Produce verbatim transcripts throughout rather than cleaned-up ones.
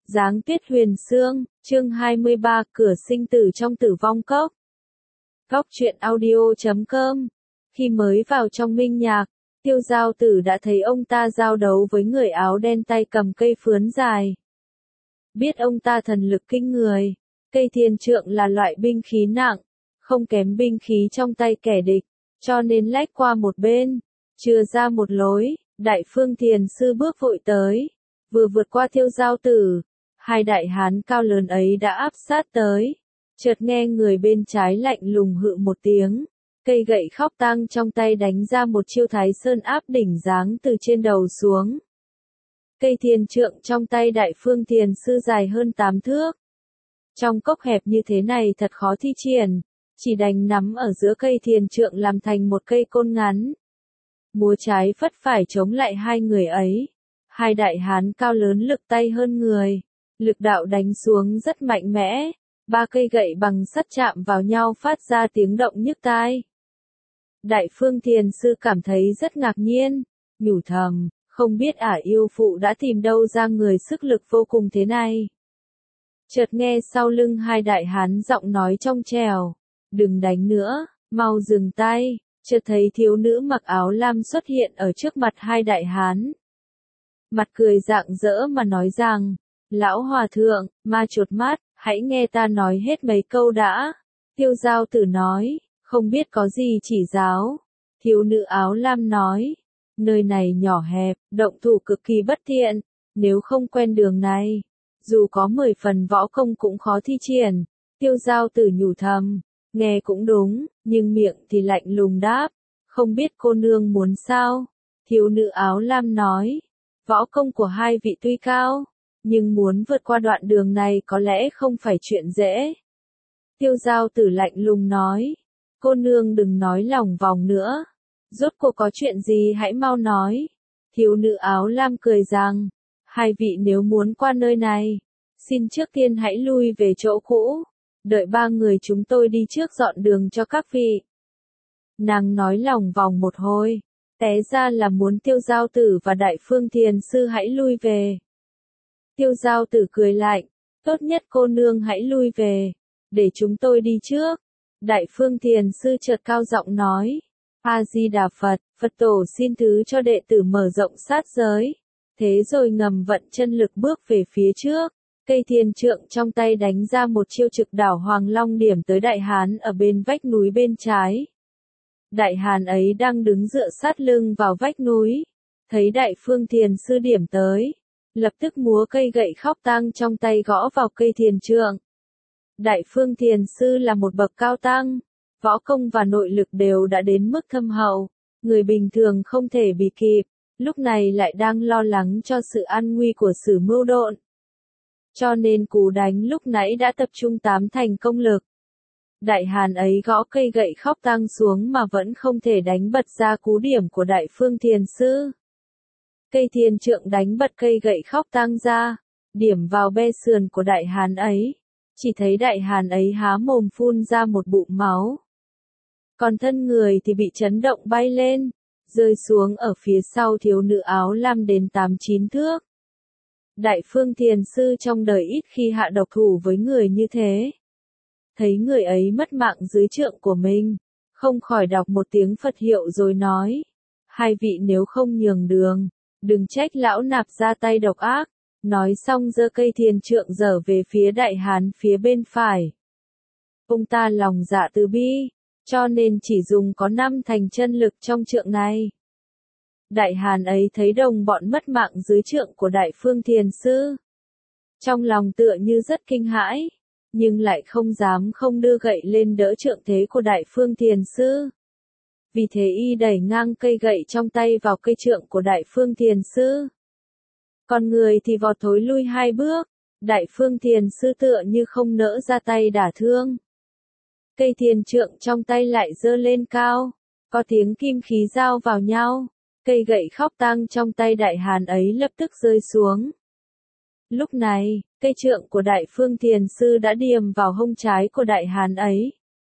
Giáng tuyết huyền sương, chương hai mươi ba, cửa sinh tử trong tử vong cốc. Góc truyện audio chấm com. Khi mới vào trong minh nhạc, Tiêu Giao Tử đã thấy ông ta giao đấu với người áo đen tay cầm cây phướn dài. Biết ông ta thần lực kinh người, cây thiên trượng là loại binh khí nặng, không kém binh khí trong tay kẻ địch, cho nên lách qua một bên, chừa ra một lối, Đại Phương Thiền Sư bước vội tới, vừa vượt qua Tiêu Giao Tử. Hai đại hán cao lớn ấy đã áp sát tới, chợt nghe người bên trái lạnh lùng hự một tiếng, cây gậy khóc tang trong tay đánh ra một chiêu Thái Sơn áp đỉnh giáng từ trên đầu xuống. Cây thiên trượng trong tay Đại Phương Thiền Sư dài hơn tám thước. Trong cốc hẹp như thế này thật khó thi triển, chỉ đành nắm ở giữa cây thiên trượng làm thành một cây côn ngắn. Múa trái phất phải chống lại hai người ấy. Hai đại hán cao lớn lực tay hơn người. Lực đạo đánh xuống rất mạnh mẽ, ba cây gậy bằng sắt chạm vào nhau phát ra tiếng động nhức tai. Đại Phương Thiền Sư cảm thấy rất ngạc nhiên, nhủ thầm, không biết ả yêu phụ đã tìm đâu ra người sức lực vô cùng thế này. Chợt nghe sau lưng hai đại hán giọng nói trong trẻo, đừng đánh nữa, mau dừng tay. Chợt thấy thiếu nữ mặc áo lam xuất hiện ở trước mặt hai đại hán. Mặt cười rạng rỡ mà nói rằng, lão hòa thượng, ma chuột mắt, hãy nghe ta nói hết mấy câu đã. Tiêu Giao Tử nói, không biết có gì chỉ giáo. Thiếu nữ áo lam nói, nơi này nhỏ hẹp, động thủ cực kỳ bất thiện, nếu không quen đường này, dù có mười phần võ công cũng khó thi triển. Tiêu Giao Tử nhủ thầm, nghe cũng đúng, nhưng miệng thì lạnh lùng đáp, không biết cô nương muốn sao. Thiếu nữ áo lam nói, võ công của hai vị tuy cao, nhưng muốn vượt qua đoạn đường này có lẽ không phải chuyện dễ. Tiêu Giao Tử lạnh lùng nói, cô nương đừng nói lòng vòng nữa, rốt cuộc có chuyện gì hãy mau nói. Thiếu nữ áo lam cười rằng, hai vị nếu muốn qua nơi này, xin trước tiên hãy lui về chỗ cũ, đợi ba người chúng tôi đi trước dọn đường cho các vị. Nàng nói lòng vòng một hồi, té ra là muốn Tiêu Giao Tử và Đại Phương Thiền Sư hãy lui về. Tiêu Giao Tử cười lạnh, tốt nhất cô nương hãy lui về, để chúng tôi đi trước. Đại Phương Thiền Sư chợt cao giọng nói, A-di-đà Phật, Phật tổ xin thứ cho đệ tử mở rộng sát giới. Thế rồi ngầm vận chân lực bước về phía trước, cây thiên trượng trong tay đánh ra một chiêu trực đảo Hoàng Long điểm tới đại hán ở bên vách núi bên trái. Đại hán ấy đang đứng dựa sát lưng vào vách núi, thấy Đại Phương Thiền Sư điểm tới, lập tức múa cây gậy khóc tang trong tay gõ vào cây thiên trượng. Đại Phương Thiền Sư là một bậc cao tăng, võ công và nội lực đều đã đến mức thâm hậu, người bình thường không thể bì kịp, lúc này lại đang lo lắng cho sự an nguy của Sử Mưu Độn. Cho nên cú đánh lúc nãy đã tập trung tám thành công lực. Đại hán ấy gõ cây gậy khóc tang xuống mà vẫn không thể đánh bật ra cú điểm của Đại Phương Thiền Sư. Cây thiên trượng đánh bật cây gậy khóc tang ra, điểm vào be sườn của đại hán ấy. Chỉ thấy đại hán ấy há mồm phun ra một bụng máu. Còn thân người thì bị chấn động bay lên, rơi xuống ở phía sau thiếu nữ áo lam đến tám chín thước. Đại Phương Thiền Sư trong đời ít khi hạ độc thủ với người như thế. Thấy người ấy mất mạng dưới trượng của mình, không khỏi đọc một tiếng Phật hiệu rồi nói, hai vị nếu không nhường đường, đừng trách lão nạp ra tay độc ác. Nói xong giơ cây thiên trượng dở về phía đại hán phía bên phải. Ông ta lòng dạ từ bi, cho nên chỉ dùng có năm thành chân lực trong trượng này. Đại hán ấy thấy đồng bọn mất mạng dưới trượng của Đại Phương Thiền Sư. Trong lòng tựa như rất kinh hãi, nhưng lại không dám không đưa gậy lên đỡ trượng thế của Đại Phương Thiền Sư. Vì thế y đẩy ngang cây gậy trong tay vào cây trượng của Đại Phương Thiền Sư. Còn người thì vọt thối lui hai bước, Đại Phương Thiền Sư tựa như không nỡ ra tay đả thương. Cây thiên trượng trong tay lại giơ lên cao, có tiếng kim khí giao vào nhau, cây gậy khóc tang trong tay đại hán ấy lập tức rơi xuống. Lúc này, cây trượng của Đại Phương Thiền Sư đã điềm vào hông trái của đại hán ấy.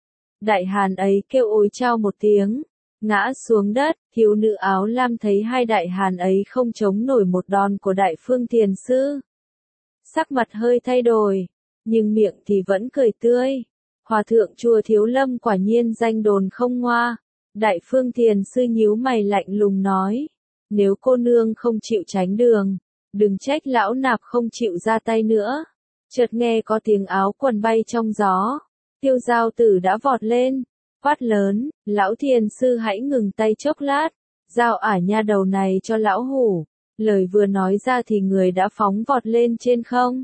Đại hán ấy kêu ối chao một tiếng, ngã xuống đất. Thiếu nữ áo lam thấy hai đại hán ấy không chống nổi một đòn của Đại Phương Thiền Sư. sắc mặt hơi thay đổi, nhưng miệng thì vẫn cười tươi. Hòa thượng chùa Thiếu Lâm quả nhiên danh đồn không ngoa. Đại Phương Thiền sư nhíu mày lạnh lùng nói, nếu cô nương không chịu tránh đường, đừng trách lão nạp không chịu ra tay nữa. Chợt nghe có tiếng áo quần bay trong gió, Tiêu Giao Tử đã vọt lên, quát lớn, lão thiền sư hãy ngừng tay chốc lát, giao ả nha đầu này cho lão hủ. Lời vừa nói ra thì người đã phóng vọt lên trên không.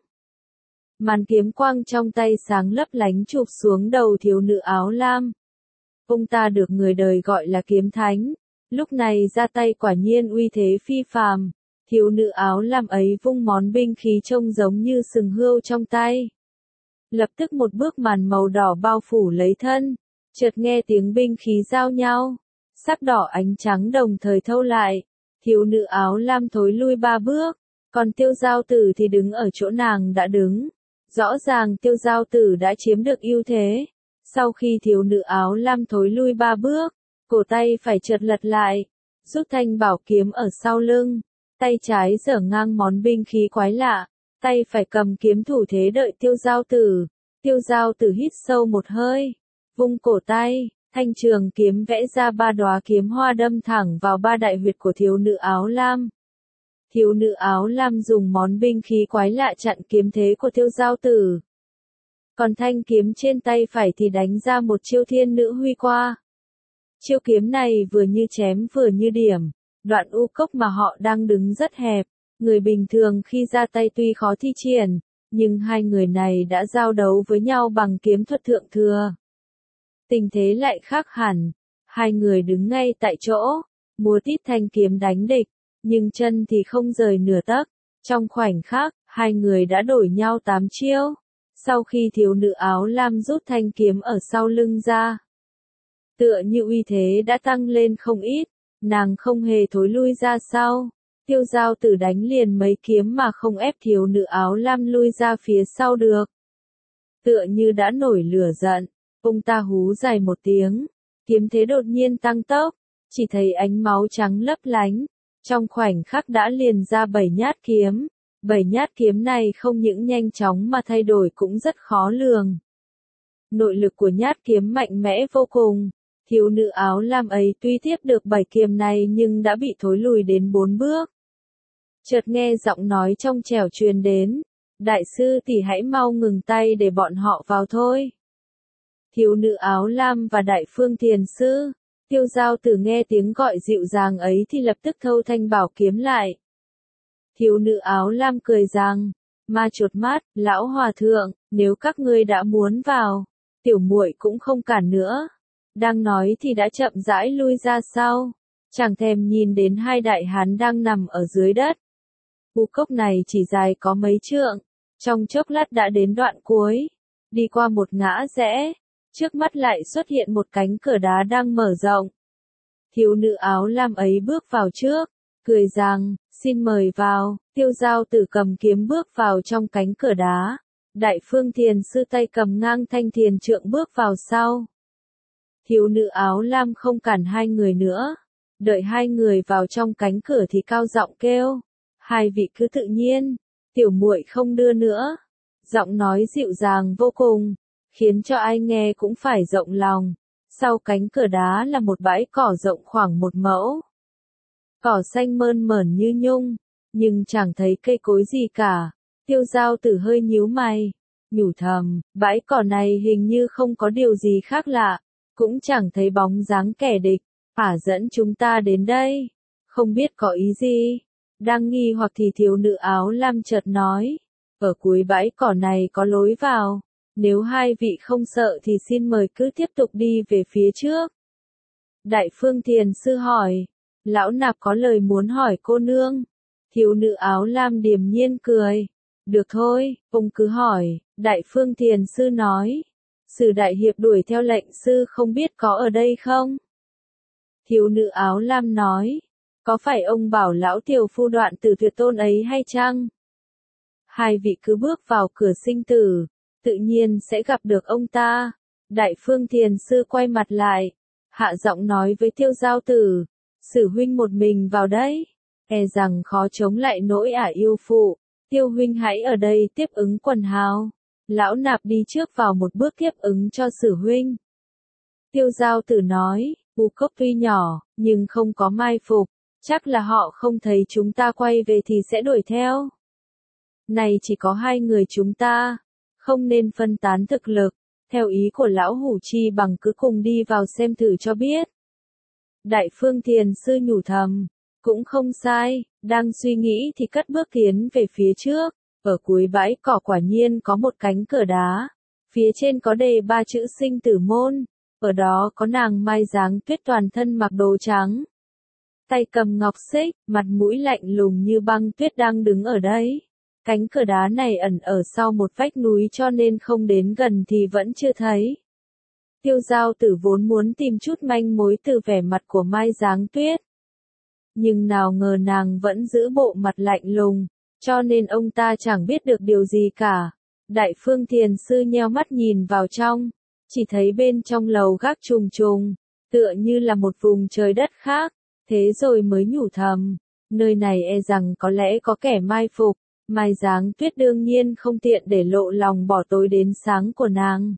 Màn kiếm quang trong tay sáng lấp lánh chụp xuống đầu thiếu nữ áo lam. Ông ta được người đời gọi là kiếm thánh, lúc này ra tay quả nhiên uy thế phi phàm. Thiếu nữ áo lam ấy vung món binh khí trông giống như sừng hươu trong tay. Lập tức một bước màn màu đỏ bao phủ lấy thân, chợt nghe tiếng binh khí giao nhau, sắc đỏ ánh trắng đồng thời thâu lại. Thiếu nữ áo lam thối lui ba bước, còn Tiêu Giao Tử thì đứng ở chỗ nàng đã đứng. Rõ ràng Tiêu Giao Tử đã chiếm được ưu thế. Sau khi thiếu nữ áo lam thối lui ba bước, cổ tay phải chợt lật lại, rút thanh bảo kiếm ở sau lưng, tay trái giở ngang món binh khí quái lạ, tay phải cầm kiếm thủ thế đợi Tiêu Giao Tử. Tiêu Giao Tử hít sâu một hơi, vung cổ tay, thanh trường kiếm vẽ ra ba đóa kiếm hoa đâm thẳng vào ba đại huyệt của thiếu nữ áo lam. Thiếu nữ áo lam dùng món binh khí quái lạ chặn kiếm thế của Tiêu Giao Tử. Còn thanh kiếm trên tay phải thì đánh ra một chiêu thiên nữ huy qua. Chiêu kiếm này vừa như chém vừa như điểm, đoạn u cốc mà họ đang đứng rất hẹp, người bình thường khi ra tay tuy khó thi triển, nhưng hai người này đã giao đấu với nhau bằng kiếm thuật thượng thừa. Tình thế lại khác hẳn, hai người đứng ngay tại chỗ, múa tít thanh kiếm đánh địch, nhưng chân thì không rời nửa tấc. Trong khoảnh khắc, hai người đã đổi nhau tám chiêu. Sau khi thiếu nữ áo lam rút thanh kiếm ở sau lưng ra, tựa như uy thế đã tăng lên không ít, nàng không hề thối lui ra sau. Tiêu Giao Tử đánh liền mấy kiếm mà không ép thiếu nữ áo lam lui ra phía sau được. Tựa như đã nổi lửa giận, ông ta hú dài một tiếng, kiếm thế đột nhiên tăng tốc, chỉ thấy ánh máu trắng lấp lánh, trong khoảnh khắc đã liền ra bảy nhát kiếm. Bảy nhát kiếm này không những nhanh chóng mà thay đổi cũng rất khó lường. Nội lực của nhát kiếm mạnh mẽ vô cùng, thiếu nữ áo lam ấy tuy tiếp được bảy kiếm này nhưng đã bị thối lùi đến bốn bước. Chợt nghe giọng nói trong trẻo truyền đến, đại sư tỷ hãy mau ngừng tay để bọn họ vào thôi. Thiếu nữ áo lam và đại phương thiền sư, Tiêu Giao Tử nghe tiếng gọi dịu dàng ấy thì lập tức thâu thanh bảo kiếm lại. Thiếu nữ áo lam cười rằng, ma chột mắt, lão hòa thượng, nếu các ngươi đã muốn vào, tiểu muội cũng không cản nữa. Đang nói thì đã chậm rãi lui ra sau, chẳng thèm nhìn đến hai đại hán đang nằm ở dưới đất. U cốc này chỉ dài có mấy trượng, trong chốc lát đã đến đoạn cuối, đi qua một ngã rẽ, trước mắt lại xuất hiện một cánh cửa đá đang mở rộng. Thiếu nữ áo lam ấy bước vào trước, cười rằng, xin mời vào. Tiêu Giao Tử cầm kiếm bước vào trong cánh cửa đá, đại phương thiền sư tay cầm ngang thanh thiền trượng bước vào sau. Thiếu nữ áo lam không cản hai người nữa, đợi hai người vào trong cánh cửa thì cao giọng kêu, hai vị cứ tự nhiên, tiểu muội không đưa nữa. Giọng nói dịu dàng vô cùng, khiến cho ai nghe cũng phải rộng lòng. Sau cánh cửa đá là một bãi cỏ rộng khoảng một mẫu. Cỏ xanh mơn mởn như nhung, nhưng chẳng thấy cây cối gì cả. Tiêu Giao Tử hơi nhíu mày, nhủ thầm, bãi cỏ này hình như không có điều gì khác lạ, cũng chẳng thấy bóng dáng kẻ địch, ả dẫn chúng ta đến đây, không biết có ý gì. Đang nghi hoặc thì thiếu nữ áo lam chợt nói, ở cuối bãi cỏ này có lối vào, nếu hai vị không sợ thì xin mời cứ tiếp tục đi về phía trước. Đại phương thiền sư hỏi, lão nạp có lời muốn hỏi cô nương. Thiếu nữ áo lam điềm nhiên cười, được thôi, ông cứ hỏi. Đại phương thiền sư nói, Sử đại hiệp đuổi theo lệnh sư không biết có ở đây không? Thiếu nữ áo lam nói, có phải ông bảo lão tiểu phu đoạn tử tuyệt tôn ấy hay chăng? Hai vị cứ bước vào cửa sinh tử, tự nhiên sẽ gặp được ông ta. Đại phương thiền sư quay mặt lại, hạ giọng nói với Tiêu Giao Tử, Sử huynh một mình vào đấy, e rằng khó chống lại nỗi ả yêu phụ. Tiêu huynh hãy ở đây tiếp ứng quần hào. Lão nạp đi trước vào một bước tiếp ứng cho Sử huynh. Tiêu giao tử nói, u cốc tuy nhỏ, nhưng không có mai phục, chắc là họ không thấy chúng ta quay về thì sẽ đuổi theo. Này chỉ có hai người chúng ta, không nên phân tán thực lực, theo ý của lão hủ chi bằng cứ cùng đi vào xem thử cho biết. Đại Phương Thiền sư nhủ thầm, cũng không sai, đang suy nghĩ thì cất bước tiến về phía trước, ở cuối bãi cỏ quả nhiên có một cánh cửa đá, phía trên có đề ba chữ sinh tử môn, ở đó có nàng Mai Giáng Tuyết toàn thân mặc đồ trắng. Tay cầm ngọc xích, mặt mũi lạnh lùng như băng tuyết đang đứng ở đấy. Cánh cửa đá này ẩn ở sau một vách núi cho nên không đến gần thì vẫn chưa thấy. Tiêu giao tử vốn muốn tìm chút manh mối từ vẻ mặt của Mai Giáng Tuyết. Nhưng nào ngờ nàng vẫn giữ bộ mặt lạnh lùng, cho nên ông ta chẳng biết được điều gì cả. Đại Phương Thiền sư nheo mắt nhìn vào trong, chỉ thấy bên trong lầu gác trùng trùng, tựa như là một vùng trời đất khác, thế rồi mới nhủ thầm, nơi này e rằng có lẽ có kẻ mai phục. Mai Giáng Tuyết đương nhiên không tiện để lộ lòng bỏ tối đến sáng của nàng.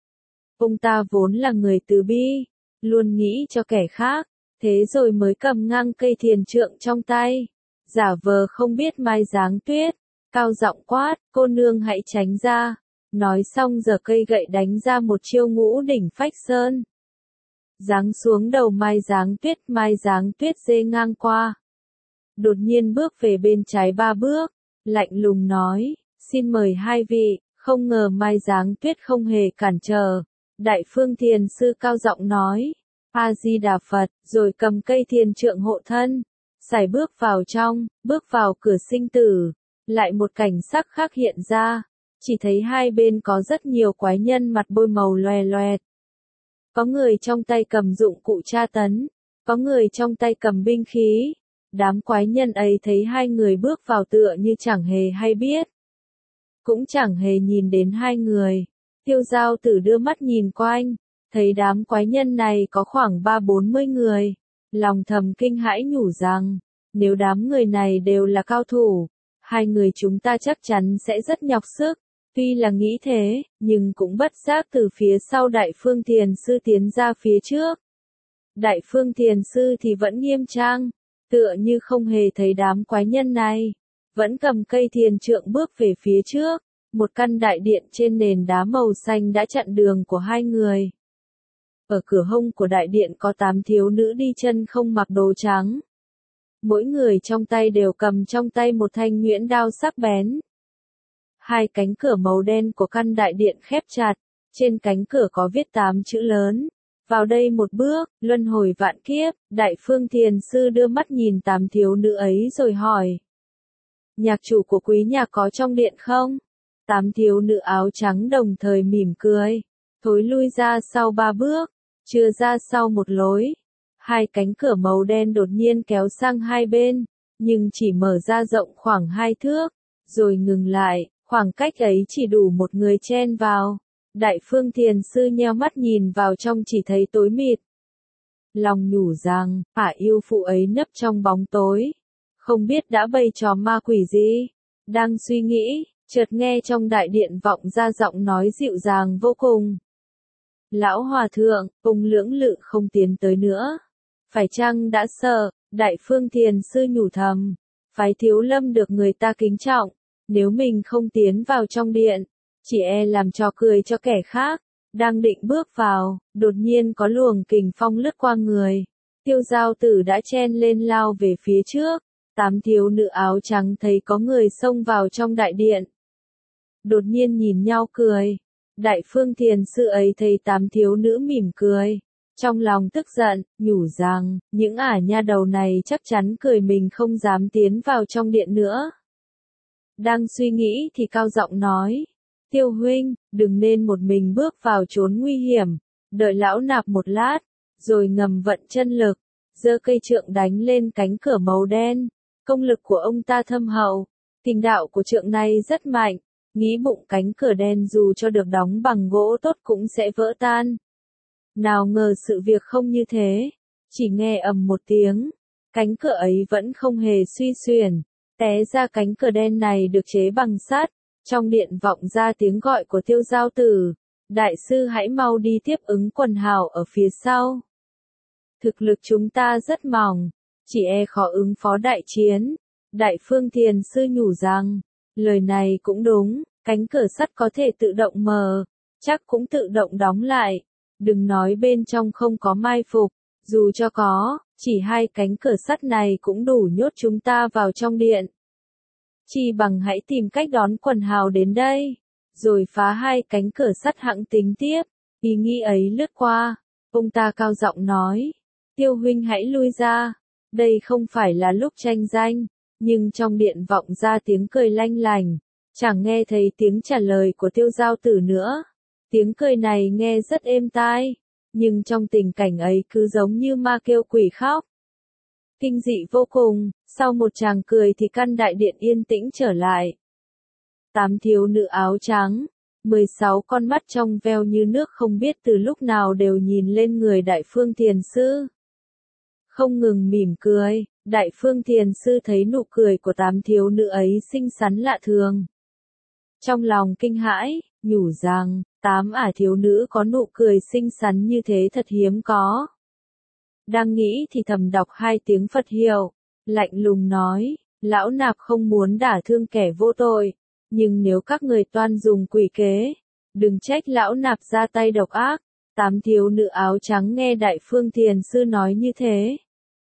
Ông ta vốn là người từ bi, luôn nghĩ cho kẻ khác, thế rồi mới cầm ngang cây thiền trượng trong tay, giả vờ không biết Mai Giáng Tuyết, cao giọng quát, cô nương hãy tránh ra, nói xong giở cây gậy đánh ra một chiêu ngũ đỉnh phách sơn. Giáng xuống đầu Mai Giáng Tuyết, Mai Giáng Tuyết dê ngang qua. Đột nhiên bước về bên trái ba bước, lạnh lùng nói, xin mời hai vị, không ngờ Mai Giáng Tuyết không hề cản trở. Đại Phương Thiền sư cao giọng nói, A-di-đà Phật, rồi cầm cây thiền trượng hộ thân, sải bước vào trong, bước vào cửa sinh tử, lại một cảnh sắc khác hiện ra, chỉ thấy hai bên có rất nhiều quái nhân mặt bôi màu loè loẹt. Có người trong tay cầm dụng cụ tra tấn, có người trong tay cầm binh khí. Đám quái nhân ấy thấy hai người bước vào tựa như chẳng hề hay biết, cũng chẳng hề nhìn đến hai người. Tiêu giao tử đưa mắt nhìn quanh, thấy đám quái nhân này có khoảng ba bốn mươi người, lòng thầm kinh hãi nhủ rằng, nếu đám người này đều là cao thủ, hai người chúng ta chắc chắn sẽ rất nhọc sức. Tuy là nghĩ thế, nhưng cũng bất giác từ phía sau Đại Phương Thiền sư tiến ra phía trước. Đại Phương Thiền sư thì vẫn nghiêm trang, tựa như không hề thấy đám quái nhân này, vẫn cầm cây thiền trượng bước về phía trước. Một căn đại điện trên nền đá màu xanh đã chặn đường của hai người. Ở cửa hông của đại điện có tám thiếu nữ đi chân không mặc đồ trắng. Mỗi người trong tay đều cầm trong tay một thanh nhuyễn đao sắc bén. Hai cánh cửa màu đen của căn đại điện khép chặt, trên cánh cửa có viết tám chữ lớn. Vào đây một bước, luân hồi vạn kiếp. Đại Phương Thiền sư đưa mắt nhìn tám thiếu nữ ấy rồi hỏi. Nhạc chủ của quý nhà có trong điện không? Tám thiếu nữ áo trắng đồng thời mỉm cười, thối lui ra sau ba bước, chưa ra sau một lối. Hai cánh cửa màu đen đột nhiên kéo sang hai bên, nhưng chỉ mở ra rộng khoảng hai thước, rồi ngừng lại, khoảng cách ấy chỉ đủ một người chen vào. Đại Phương Thiền sư nheo mắt nhìn vào trong chỉ thấy tối mịt. Lòng nhủ rằng, ả yêu phụ ấy nấp trong bóng tối, không biết đã bày trò ma quỷ gì. Đang suy nghĩ, chợt nghe trong đại điện vọng ra giọng nói dịu dàng vô cùng. Lão hòa thượng, ông lưỡng lự không tiến tới nữa. Phải chăng đã sợ? Đại Phương Thiền sư nhủ thầm. Phái Thiếu Lâm được người ta kính trọng. Nếu mình không tiến vào trong điện, chỉ e làm trò cười cho kẻ khác. Đang định bước vào, đột nhiên có luồng kình phong lướt qua người. Tiêu giao tử đã chen lên lao về phía trước. Tám thiếu nữ áo trắng thấy có người xông vào trong đại điện. Đột nhiên nhìn nhau cười. Đại Phương Thiền sư ấy thấy tám thiếu nữ mỉm cười. Trong lòng tức giận, nhủ rằng, những ả nha đầu này chắc chắn cười mình không dám tiến vào trong điện nữa. Đang suy nghĩ thì cao giọng nói. Tiêu huynh, đừng nên một mình bước vào chốn nguy hiểm. Đợi lão nạp một lát, rồi ngầm vận chân lực, giơ cây trượng đánh lên cánh cửa màu đen. Công lực của ông ta thâm hậu, tình đạo của trượng này rất mạnh, nghĩ bụng cánh cửa đen dù cho được đóng bằng gỗ tốt cũng sẽ vỡ tan. Nào ngờ sự việc không như thế, chỉ nghe ầm một tiếng, cánh cửa ấy vẫn không hề suy xuyển, Té ra cánh cửa đen này được chế bằng sắt, trong điện vọng ra tiếng gọi của Tiêu Giao Tử, đại sư hãy mau đi tiếp ứng quần hào ở phía sau. Thực lực chúng ta rất mỏng, chỉ e khó ứng phó đại chiến. Đại Phương Thiền Sư nhủ rằng, lời này cũng đúng, cánh cửa sắt có thể tự động mở, chắc cũng tự động đóng lại. Đừng nói bên trong không có mai phục, dù cho có, chỉ hai cánh cửa sắt này cũng đủ nhốt chúng ta vào trong điện. Chi bằng hãy tìm cách đón quần hào đến đây, rồi phá hai cánh cửa sắt hẵng tính tiếp. Ý nghĩ ấy lướt qua, ông ta cao giọng nói, Tiêu huynh hãy lui ra, đây không phải là lúc tranh danh. Nhưng trong điện vọng ra tiếng cười lanh lành, chẳng nghe thấy tiếng trả lời của Tiêu Giao Tử nữa. Tiếng cười này nghe rất êm tai, nhưng trong tình cảnh ấy cứ giống như ma kêu quỷ khóc. Kinh dị vô cùng, sau một tràng cười thì căn đại điện yên tĩnh trở lại. Tám thiếu nữ áo trắng, mười sáu con mắt trong veo như nước không biết từ lúc nào đều nhìn lên người Đại Phương Thiền Sư. Không ngừng mỉm cười, Đại Phương Thiền Sư thấy nụ cười của tám thiếu nữ ấy xinh xắn lạ thường. Trong lòng kinh hãi, nhủ rằng, tám ả thiếu nữ có nụ cười xinh xắn như thế thật hiếm có. Đang nghĩ thì thầm đọc hai tiếng Phật hiệu, lạnh lùng nói, lão nạp không muốn đả thương kẻ vô tội, nhưng nếu các người toan dùng quỷ kế, đừng trách lão nạp ra tay độc ác. Tám thiếu nữ áo trắng nghe Đại Phương Thiền Sư nói như thế,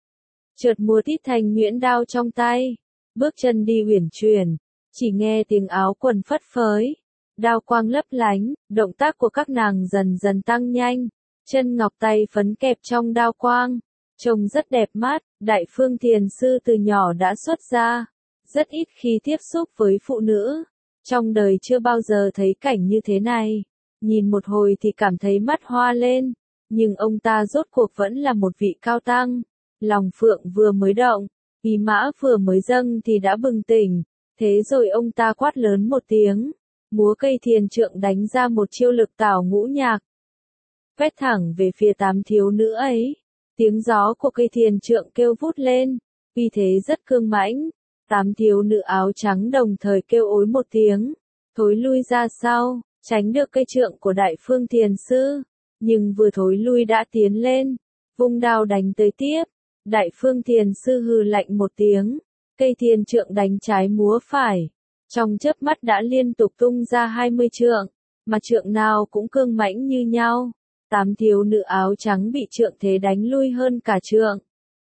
chợt múa tít thành nhuyễn đao trong tay, bước chân đi uyển chuyển, chỉ nghe tiếng áo quần phất phới, đao quang lấp lánh, động tác của các nàng dần dần tăng nhanh, chân ngọc tay phấn kẹp trong đao quang, trông rất đẹp mắt. Đại Phương Thiền Sư từ nhỏ đã xuất gia, rất ít khi tiếp xúc với phụ nữ, trong đời chưa bao giờ thấy cảnh như thế này, nhìn một hồi thì cảm thấy mắt hoa lên, nhưng ông ta rốt cuộc vẫn là một vị cao tăng. Lòng phượng vừa mới động, ý mã vừa mới dâng thì đã bừng tỉnh, thế rồi ông ta quát lớn một tiếng, múa cây thiền trượng đánh ra một chiêu lực tảo ngũ nhạc. Quét thẳng về phía tám thiếu nữ ấy, tiếng gió của cây thiền trượng kêu vút lên, vì thế rất cương mãnh. Tám thiếu nữ áo trắng đồng thời kêu ối một tiếng, thối lui ra sau, tránh được cây trượng của Đại Phương Thiền Sư, nhưng vừa thối lui đã tiến lên, vung đao đánh tới tiếp. Đại Phương Thiền Sư hừ lạnh một tiếng, cây thiền trượng đánh trái múa phải, trong chớp mắt đã liên tục tung ra hai mươi trượng, mà trượng nào cũng cương mãnh như nhau. Tám thiếu nữ áo trắng bị trượng thế đánh lui hơn cả trượng,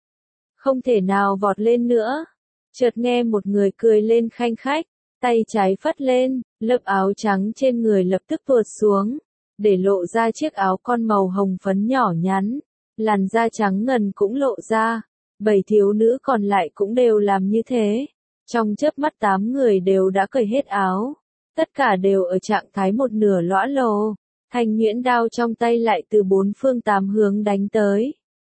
không thể nào vọt lên nữa. Chợt nghe một người cười lên khanh khách, tay trái phất lên, lớp áo trắng trên người lập tức tuột xuống, để lộ ra chiếc áo con màu hồng phấn nhỏ nhắn, làn da trắng ngần cũng lộ ra. Bảy thiếu nữ còn lại cũng đều làm như thế. Trong chớp mắt tám người đều đã cởi hết áo, tất cả đều ở trạng thái một nửa lõa lồ, thanh nhuyễn đao trong tay lại từ bốn phương tám hướng đánh tới.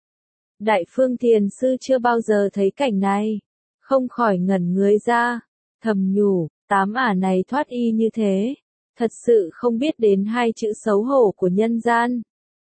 Đại Phương Thiền Sư chưa bao giờ thấy cảnh này, không khỏi ngẩn người ra, thầm nhủ, tám ả này thoát y như thế, thật sự không biết đến hai chữ xấu hổ của nhân gian.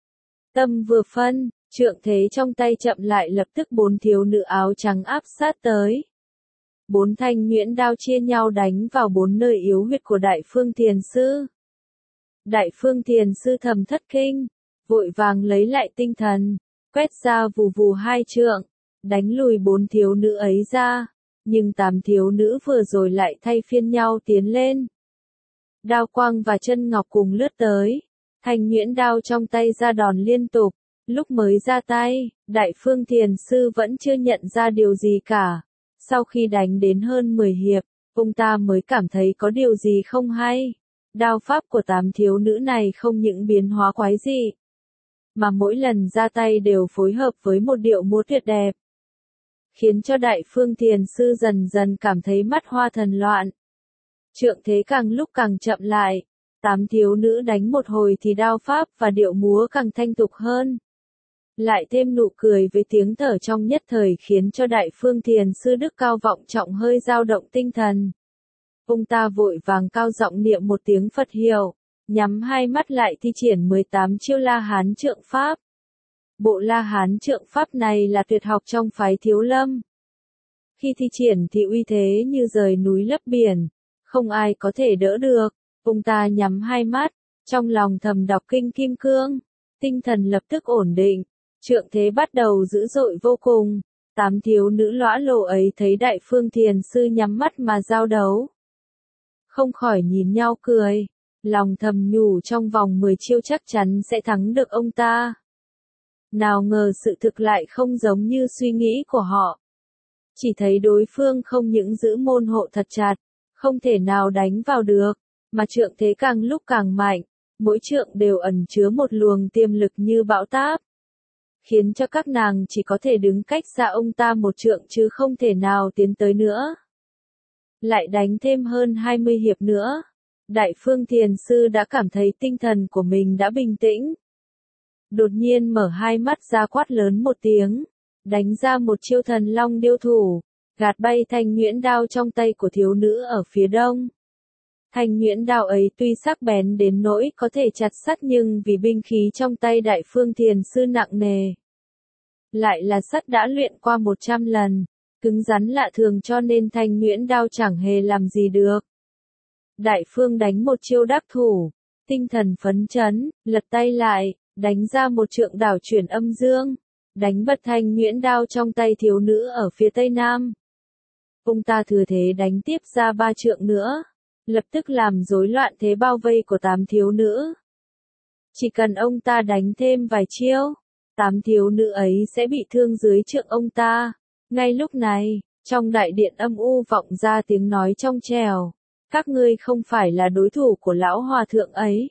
Tâm vừa phân, trượng thế trong tay chậm lại lập tức bốn thiếu nữ áo trắng áp sát tới. Bốn thanh nhuyễn đao chia nhau đánh vào bốn nơi yếu huyệt của Đại Phương Thiền Sư. Đại Phương Thiền Sư thầm thất kinh, vội vàng lấy lại tinh thần, quét ra vù vù hai trượng, đánh lùi bốn thiếu nữ ấy ra, nhưng tám thiếu nữ vừa rồi lại thay phiên nhau tiến lên. Đao quang và chân ngọc cùng lướt tới, thanh nhuyễn đao trong tay ra đòn liên tục, lúc mới ra tay, Đại Phương Thiền Sư vẫn chưa nhận ra điều gì cả. Sau khi đánh đến hơn mười hiệp, ông ta mới cảm thấy có điều gì không hay. Đao pháp của tám thiếu nữ này không những biến hóa quái dị, mà mỗi lần ra tay đều phối hợp với một điệu múa tuyệt đẹp, khiến cho Đại Phương Thiền Sư dần dần cảm thấy mắt hoa thần loạn. Trượng thế càng lúc càng chậm lại, tám thiếu nữ đánh một hồi thì đao pháp và điệu múa càng thanh tục hơn. Lại thêm nụ cười với tiếng thở trong nhất thời khiến cho Đại Phương Thiền Sư đức cao vọng trọng hơi dao động tinh thần. Ông ta vội vàng cao giọng niệm một tiếng Phật hiệu, nhắm hai mắt lại thi triển mười tám chiêu La Hán Trượng Pháp. Bộ La Hán Trượng Pháp này là tuyệt học trong phái Thiếu Lâm. Khi thi triển thì uy thế như rời núi lấp biển, không ai có thể đỡ được. Ông ta nhắm hai mắt, trong lòng thầm đọc kinh kim cương, tinh thần lập tức ổn định, trượng thế bắt đầu dữ dội vô cùng. Tám thiếu nữ lõa lồ ấy thấy Đại Phương Thiền Sư nhắm mắt mà giao đấu, không khỏi nhìn nhau cười, lòng thầm nhủ trong vòng mười chiêu chắc chắn sẽ thắng được ông ta. Nào ngờ sự thực lại không giống như suy nghĩ của họ. Chỉ thấy đối phương không những giữ môn hộ thật chặt, không thể nào đánh vào được, mà trượng thế càng lúc càng mạnh, mỗi trượng đều ẩn chứa một luồng tiềm lực như bão táp, khiến cho các nàng chỉ có thể đứng cách xa ông ta một trượng chứ không thể nào tiến tới nữa. Lại đánh thêm hơn hai mươi hiệp nữa, Đại Phương Thiền Sư đã cảm thấy tinh thần của mình đã bình tĩnh. Đột nhiên mở hai mắt ra quát lớn một tiếng, đánh ra một chiêu thần long điêu thủ, gạt bay thanh nhuyễn đao trong tay của thiếu nữ ở phía đông. Thanh nhuyễn đao ấy tuy sắc bén đến nỗi có thể chặt sắt nhưng vì binh khí trong tay Đại Phương Thiền Sư nặng nề, lại là sắt đã luyện qua một trăm lần, cứng rắn lạ thường cho nên thanh nhuyễn đao chẳng hề làm gì được. Đại Phương đánh một chiêu đắc thủ, tinh thần phấn chấn, lật tay lại, đánh ra một trượng đảo chuyển âm dương, đánh bật thanh nhuyễn đao trong tay thiếu nữ ở phía tây nam. Ông ta thừa thế đánh tiếp ra ba trượng nữa, lập tức làm rối loạn thế bao vây của tám thiếu nữ. Chỉ cần ông ta đánh thêm vài chiêu, tám thiếu nữ ấy sẽ bị thương dưới trượng ông ta. Ngay lúc này, trong đại điện âm u vọng ra tiếng nói trong trẻo, các ngươi không phải là đối thủ của lão hòa thượng ấy.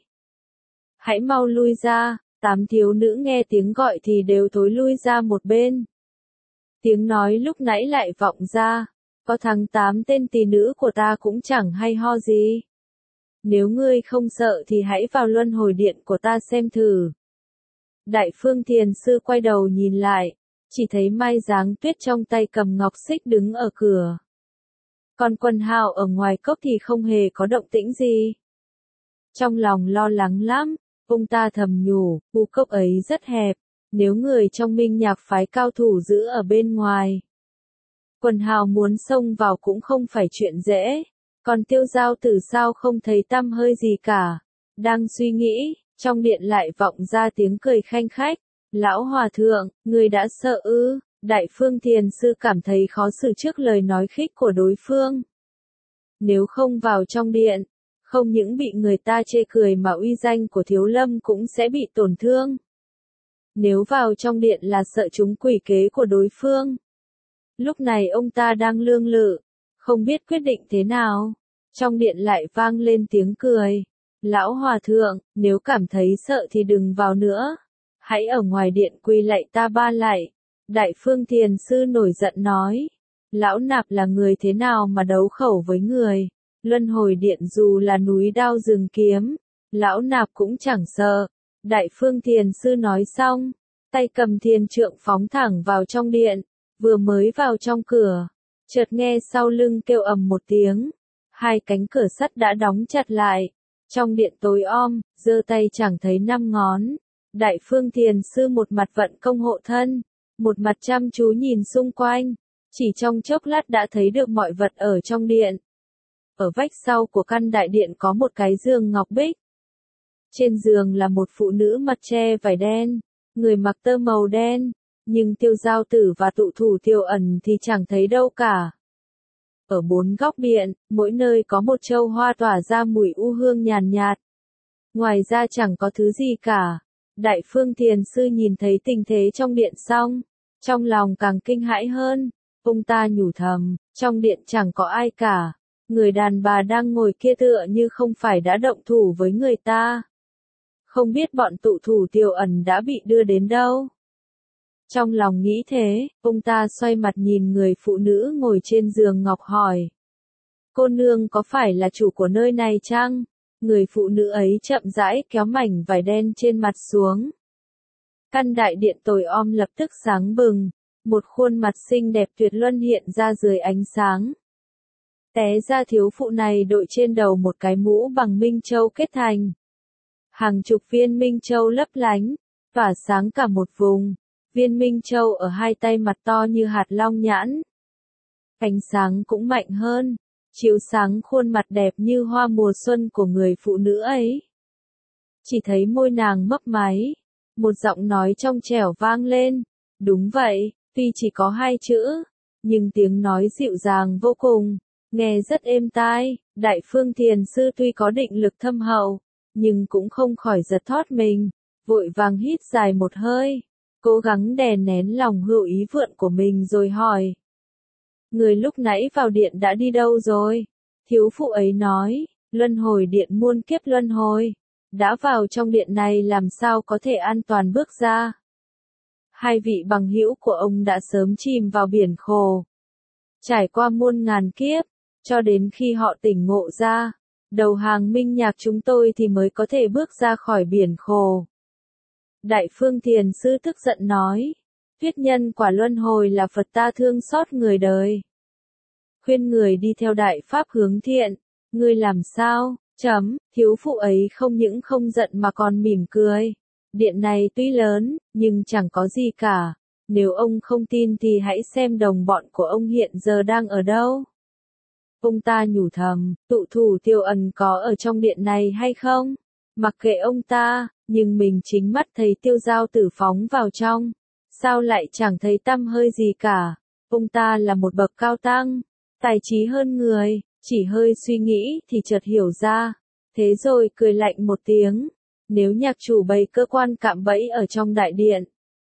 Hãy mau lui ra. Tám thiếu nữ nghe tiếng gọi thì đều thối lui ra một bên. Tiếng nói lúc nãy lại vọng ra, có thắng tám tên tỳ nữ của ta cũng chẳng hay ho gì. Nếu ngươi không sợ thì hãy vào luân hồi điện của ta xem thử. Đại Phương Thiền Sư quay đầu nhìn lại, chỉ thấy Mai Giáng Tuyết trong tay cầm ngọc xích đứng ở cửa. Còn Quần Hào ở ngoài cốc thì không hề có động tĩnh gì. Trong lòng lo lắng lắm. Ông ta thầm nhủ, khu cốc ấy rất hẹp, nếu người trong Minh Nhạc phái cao thủ giữ ở bên ngoài, Quần Hào muốn xông vào cũng không phải chuyện dễ. Còn Tiêu Giao Tử sao không thấy tăm hơi gì cả. Đang suy nghĩ, trong điện lại vọng ra tiếng cười khanh khách. Lão hòa thượng, người đã sợ ư? Đại Phương Thiền Sư cảm thấy khó xử trước lời nói khích của đối phương. Nếu không vào trong điện, không những bị người ta chê cười mà uy danh của Thiếu Lâm cũng sẽ bị tổn thương. Nếu vào trong điện là sợ chúng quỷ kế của đối phương. Lúc này ông ta đang lương lự, không biết quyết định thế nào. Trong điện lại vang lên tiếng cười. Lão hòa thượng, nếu cảm thấy sợ thì đừng vào nữa. Hãy ở ngoài điện quỳ lạy ta ba lạy. Đại Phương Thiền Sư nổi giận nói. Lão Nạp là người thế nào mà đấu khẩu với người. Luân hồi điện dù là núi đao rừng kiếm, lão Nạp cũng chẳng sợ. Đại Phương Thiền Sư nói xong, tay cầm thiên trượng phóng thẳng vào trong điện, vừa mới vào trong cửa, chợt nghe sau lưng kêu ầm một tiếng, hai cánh cửa sắt đã đóng chặt lại. Trong điện tối om, giơ tay chẳng thấy năm ngón. Đại Phương Thiền Sư một mặt vận công hộ thân, một mặt chăm chú nhìn xung quanh, chỉ trong chốc lát đã thấy được mọi vật ở trong điện. Ở vách sau của căn đại điện có một cái giường ngọc bích. Trên giường là một phụ nữ mặt che vải đen, người mặc tơ màu đen, nhưng Tiêu Giao Tử và tụ thủ Tiêu Ẩn thì chẳng thấy đâu cả. Ở bốn góc điện, mỗi nơi có một châu hoa tỏa ra mùi u hương nhàn nhạt. Ngoài ra chẳng có thứ gì cả. Đại Phương Thiền Sư nhìn thấy tình thế trong điện xong, trong lòng càng kinh hãi hơn. Ông ta nhủ thầm, trong điện chẳng có ai cả. Người đàn bà đang ngồi kia tựa như không phải đã động thủ với người ta. Không biết bọn tụ thủ Tiêu Ẩn đã bị đưa đến đâu. Trong lòng nghĩ thế, ông ta xoay mặt nhìn người phụ nữ ngồi trên giường ngọc hỏi. Cô nương có phải là chủ của nơi này chăng? Người phụ nữ ấy chậm rãi kéo mảnh vải đen trên mặt xuống. Căn đại điện tối om lập tức sáng bừng, một khuôn mặt xinh đẹp tuyệt luân hiện ra dưới ánh sáng. Té ra thiếu phụ này đội trên đầu một cái mũ bằng minh châu kết thành. Hàng chục viên minh châu lấp lánh, tỏa sáng cả một vùng. Viên minh châu ở hai tay mặt to như hạt long nhãn. Ánh sáng cũng mạnh hơn, chiếu sáng khuôn mặt đẹp như hoa mùa xuân của người phụ nữ ấy. Chỉ thấy môi nàng mấp máy, một giọng nói trong trẻo vang lên, đúng vậy, tuy chỉ có hai chữ, nhưng tiếng nói dịu dàng vô cùng, nghe rất êm tai. Đại Phương Thiền Sư tuy có định lực thâm hậu, nhưng cũng không khỏi giật thót mình, vội vàng hít dài một hơi, cố gắng đè nén lòng hữu ý vượn của mình rồi hỏi. Người lúc nãy vào điện đã đi đâu rồi? Thiếu phụ ấy nói, luân hồi điện muôn kiếp luân hồi. Đã vào trong điện này làm sao có thể an toàn bước ra? Hai vị bằng hữu của ông đã sớm chìm vào biển khổ. Trải qua muôn ngàn kiếp, cho đến khi họ tỉnh ngộ ra, đầu hàng minh nhạc chúng tôi thì mới có thể bước ra khỏi biển khổ. Đại Phương Thiền Sư tức giận nói, thuyết nhân quả luân hồi là Phật ta thương xót người đời. Khuyên người đi theo đại pháp hướng thiện, ngươi làm sao? Chấm, thiếu phụ ấy không những không giận mà còn mỉm cười. Điện này tuy lớn, nhưng chẳng có gì cả. Nếu ông không tin thì hãy xem đồng bọn của ông hiện giờ đang ở đâu. Ông ta nhủ thầm, tụ thủ Tiêu Ẩn có ở trong điện này hay không? Mặc kệ ông ta, nhưng mình chính mắt thấy Tiêu Giao Tử phóng vào trong. Sao lại chẳng thấy tăm hơi gì cả? Ông ta là một bậc cao tăng, tài trí hơn người. Chỉ hơi suy nghĩ thì chợt hiểu ra, thế rồi cười lạnh một tiếng, nếu nhạc chủ bày cơ quan cạm bẫy ở trong đại điện.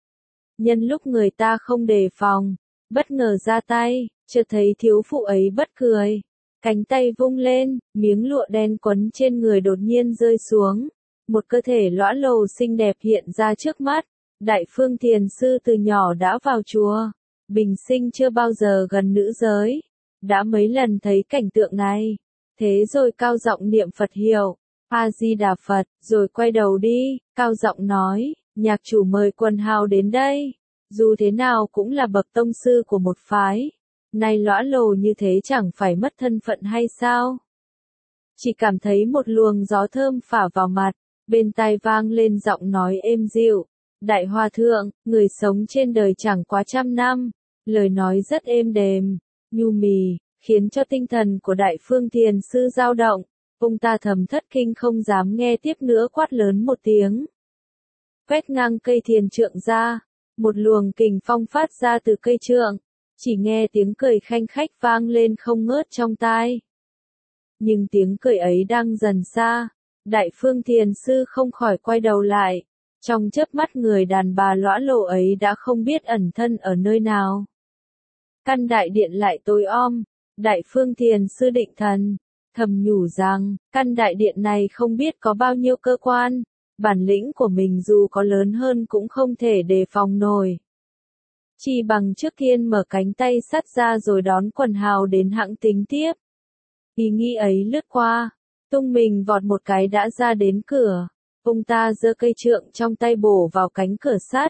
Nhân lúc người ta không đề phòng, bất ngờ ra tay, chợt thấy thiếu phụ ấy bất cười, cánh tay vung lên, miếng lụa đen quấn trên người đột nhiên rơi xuống, một cơ thể lõa lồ xinh đẹp hiện ra trước mắt. Đại Phương Thiền Sư từ nhỏ đã vào chùa, bình sinh chưa bao giờ gần nữ giới. Đã mấy lần thấy cảnh tượng này, thế rồi cao giọng niệm Phật hiệu, A-di-đà Phật, rồi quay đầu đi, cao giọng nói, nhạc chủ mời quần hào đến đây, dù thế nào cũng là bậc tông sư của một phái, nay lõa lồ như thế chẳng phải mất thân phận hay sao? Chỉ cảm thấy một luồng gió thơm phả vào mặt, bên tai vang lên giọng nói êm dịu, đại hòa thượng, người sống trên đời chẳng quá trăm năm, lời nói rất êm đềm, nhu mì, khiến cho tinh thần của Đại Phương Thiền Sư dao động, ông ta thầm thất kinh không dám nghe tiếp nữa, quát lớn một tiếng. Quét ngang cây thiền trượng ra, một luồng kình phong phát ra từ cây trượng, chỉ nghe tiếng cười khanh khách vang lên không ngớt trong tai. Nhưng tiếng cười ấy đang dần xa, Đại Phương Thiền Sư không khỏi quay đầu lại, trong chớp mắt người đàn bà lõa lồ ấy đã không biết ẩn thân ở nơi nào. Căn đại điện lại tối om, Đại Phương Thiền Sư định thần, thầm nhủ rằng, căn đại điện này không biết có bao nhiêu cơ quan, bản lĩnh của mình dù có lớn hơn cũng không thể đề phòng nổi. Chỉ bằng trước tiên mở cánh tay sắt ra rồi đón quần hào đến hãng tính tiếp. Ý nghĩ ấy lướt qua, tung mình vọt một cái đã ra đến cửa, ông ta giơ cây trượng trong tay bổ vào cánh cửa sắt.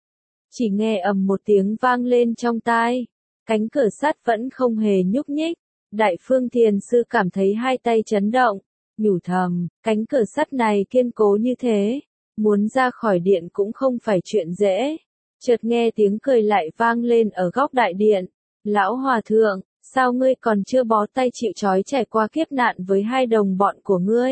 Chỉ nghe ầm một tiếng vang lên trong tai. Cánh cửa sắt vẫn không hề nhúc nhích, Đại Phương Thiền Sư cảm thấy hai tay chấn động, nhủ thầm, cánh cửa sắt này kiên cố như thế, muốn ra khỏi điện cũng không phải chuyện dễ. Chợt nghe tiếng cười lại vang lên ở góc đại điện, lão hòa thượng, sao ngươi còn chưa bó tay chịu trói trải qua kiếp nạn với hai đồng bọn của ngươi?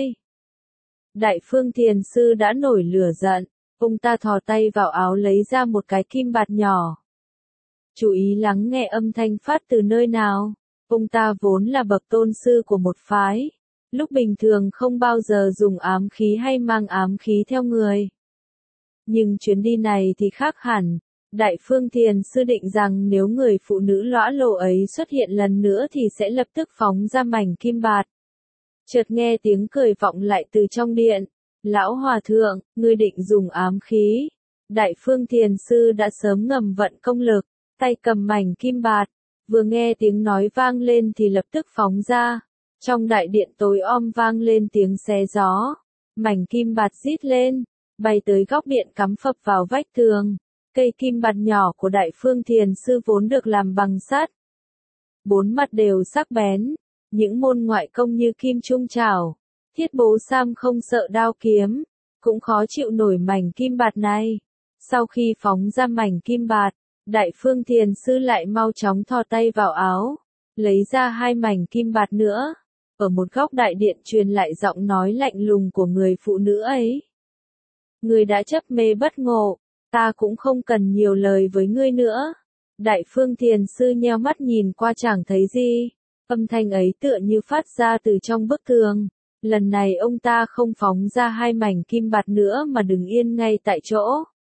Đại Phương Thiền Sư đã nổi lửa giận, ông ta thò tay vào áo lấy ra một cái kim bạt nhỏ. Chú ý lắng nghe âm thanh phát từ nơi nào. Ông ta vốn là bậc tôn sư của một phái, lúc bình thường không bao giờ dùng ám khí hay mang ám khí theo người. Nhưng chuyến đi này thì khác hẳn, Đại Phương Thiền Sư định rằng nếu người phụ nữ lõa lồ ấy xuất hiện lần nữa thì sẽ lập tức phóng ra mảnh kim bạt. Chợt nghe tiếng cười vọng lại từ trong điện, lão hòa thượng, ngươi định dùng ám khí. Đại Phương Thiền Sư đã sớm ngầm vận công lực, tay cầm mảnh kim bạt, vừa nghe tiếng nói vang lên thì lập tức phóng ra. Trong đại điện tối om vang lên tiếng xé gió, mảnh kim bạt rít lên, bay tới góc điện cắm phập vào vách tường. Cây kim bạt nhỏ của Đại Phương Thiền Sư vốn được làm bằng sắt. Bốn mặt đều sắc bén, những môn ngoại công như kim trung chảo, thiết bố sam không sợ đao kiếm, cũng khó chịu nổi mảnh kim bạt này. Sau khi phóng ra mảnh kim bạt, Đại Phương Thiền Sư lại mau chóng thò tay vào áo, lấy ra hai mảnh kim bạt nữa. Ở một góc đại điện truyền lại giọng nói lạnh lùng của người phụ nữ ấy. Ngươi đã chấp mê bất ngộ, ta cũng không cần nhiều lời với ngươi nữa. Đại Phương Thiền Sư nheo mắt nhìn qua chẳng thấy gì. Âm thanh ấy tựa như phát ra từ trong bức tường. Lần này ông ta không phóng ra hai mảnh kim bạt nữa mà đứng yên ngay tại chỗ.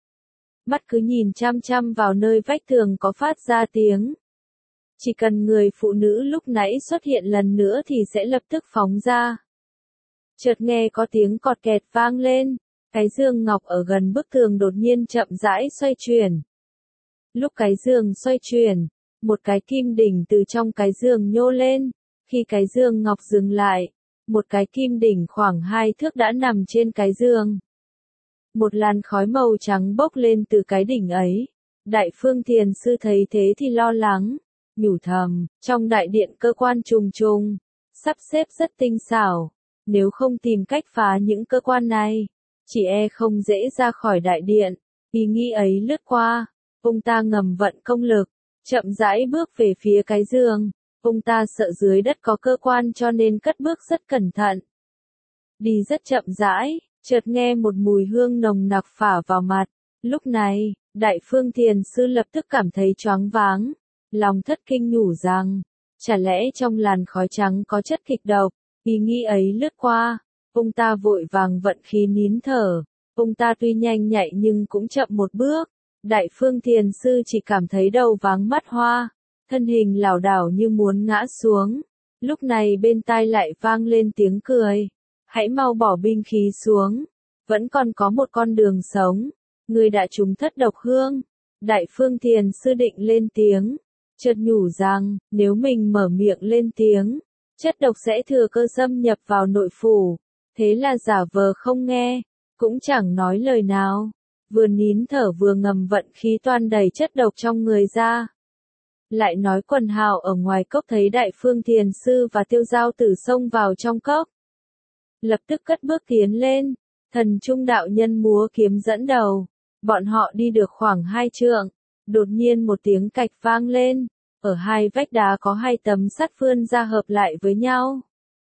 Mắt cứ nhìn chăm chăm vào nơi vách tường có phát ra tiếng. Chỉ cần người phụ nữ lúc nãy xuất hiện lần nữa thì sẽ lập tức phóng ra. Chợt nghe có tiếng cọt kẹt vang lên, cái giường ngọc ở gần bức tường đột nhiên chậm rãi xoay chuyển. Lúc cái giường xoay chuyển, một cái kim đỉnh từ trong cái giường nhô lên, khi cái giường ngọc dừng lại, một cái kim đỉnh khoảng hai thước đã nằm trên cái giường. Một làn khói màu trắng bốc lên từ cái đỉnh ấy. Đại Phương Thiền Sư thấy thế thì lo lắng, nhủ thầm, trong đại điện cơ quan trùng trùng, sắp xếp rất tinh xảo, nếu không tìm cách phá những cơ quan này, chỉ e không dễ ra khỏi đại điện. Ý nghĩ ấy lướt qua, ông ta ngầm vận công lực, chậm rãi bước về phía cái giường. Ông ta sợ dưới đất có cơ quan cho nên cất bước rất cẩn thận. Đi rất chậm rãi, chợt nghe một mùi hương nồng nặc phả vào mặt. Lúc này, Đại Phương Thiền Sư lập tức cảm thấy choáng váng. Lòng thất kinh nhủ rằng, chả lẽ trong làn khói trắng có chất kịch độc. Ý nghĩ ấy lướt qua, ông ta vội vàng vận khí nín thở. Ông ta tuy nhanh nhạy nhưng cũng chậm một bước. Đại Phương Thiền Sư chỉ cảm thấy đầu váng mắt hoa, thân hình lảo đảo như muốn ngã xuống. Lúc này bên tai lại vang lên tiếng cười. Hãy mau bỏ binh khí xuống, vẫn còn có một con đường sống. Ngươi đã trúng thất độc hương. Đại Phương Thiền Sư định lên tiếng, chợt nhủ rằng, nếu mình mở miệng lên tiếng, chất độc sẽ thừa cơ xâm nhập vào nội phủ. Thế là giả vờ không nghe, cũng chẳng nói lời nào, vừa nín thở vừa ngầm vận khí toan đầy chất độc trong người ra. Lại nói Quần Hào ở ngoài cốc thấy Đại Phương Thiền Sư và Tiêu Giao Tử xông vào trong cốc, lập tức cất bước tiến lên. Thần Trung đạo nhân múa kiếm dẫn đầu, bọn họ đi được khoảng hai trượng, đột nhiên một tiếng cạch vang lên, ở hai vách đá có hai tấm sắt vươn ra hợp lại với nhau,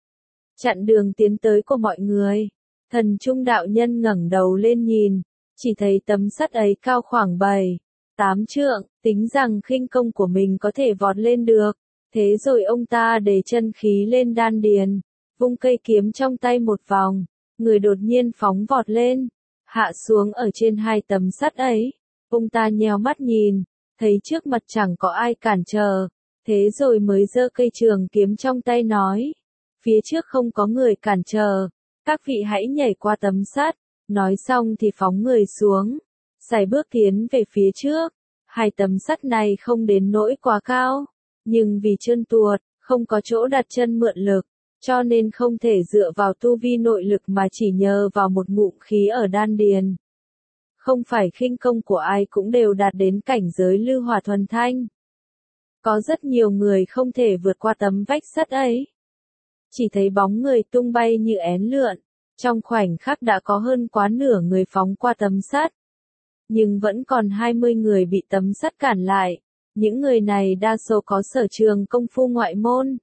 chặn đường tiến tới của mọi người. Thần Trung đạo nhân ngẩng đầu lên nhìn, chỉ thấy tấm sắt ấy cao khoảng bảy, tám trượng, tính rằng khinh công của mình có thể vọt lên được. Thế rồi ông ta để chân khí lên đan điền, vung cây kiếm trong tay một vòng, người đột nhiên phóng vọt lên, hạ xuống ở trên hai tấm sắt ấy. Ông ta nheo mắt nhìn, thấy trước mặt chẳng có ai cản trở, thế rồi mới giơ cây trường kiếm trong tay nói, phía trước không có người cản trở, các vị hãy nhảy qua tấm sắt. Nói xong thì phóng người xuống, sải bước tiến về phía trước. Hai tấm sắt này không đến nỗi quá cao, nhưng vì trơn tuột, không có chỗ đặt chân mượn lực, cho nên không thể dựa vào tu vi nội lực mà chỉ nhờ vào một ngụm khí ở đan điền. Không phải khinh công của ai cũng đều đạt đến cảnh giới lưu hỏa thuần thanh. Có rất nhiều người không thể vượt qua tấm vách sắt ấy. Chỉ thấy bóng người tung bay như én lượn, trong khoảnh khắc đã có hơn quá nửa người phóng qua tấm sắt. Nhưng vẫn còn hai mươi người bị tấm sắt cản lại. Những người này đa số có sở trường công phu ngoại môn.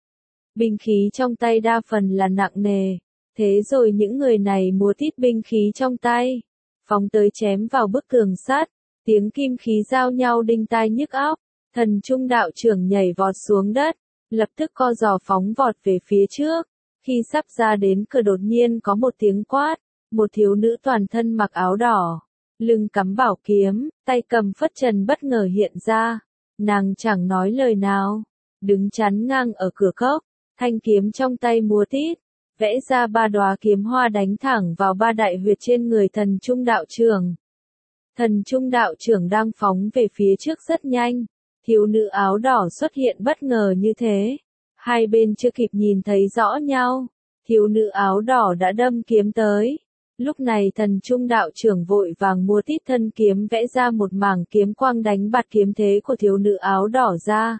Binh khí trong tay đa phần là nặng nề. Thế rồi những người này múa tít binh khí trong tay, phóng tới chém vào bức tường sắt. Tiếng kim khí giao nhau đinh tai nhức óc. Thần Trung đạo trưởng nhảy vọt xuống đất, lập tức co giò phóng vọt về phía trước. Khi sắp ra đến cửa đột nhiên có một tiếng quát, một thiếu nữ toàn thân mặc áo đỏ, lưng cắm bảo kiếm, tay cầm phất trần bất ngờ hiện ra. Nàng chẳng nói lời nào, đứng chắn ngang ở cửa cốc, thanh kiếm trong tay múa tít, vẽ ra ba đóa kiếm hoa đánh thẳng vào ba đại huyệt trên người thần Trung đạo trưởng. Thần Trung đạo trưởng đang phóng về phía trước rất nhanh, thiếu nữ áo đỏ xuất hiện bất ngờ như thế. Hai bên chưa kịp nhìn thấy rõ nhau, thiếu nữ áo đỏ đã đâm kiếm tới. Lúc này thần Trung đạo trưởng vội vàng múa tít thân kiếm vẽ ra một mảng kiếm quang đánh bạt kiếm thế của thiếu nữ áo đỏ ra.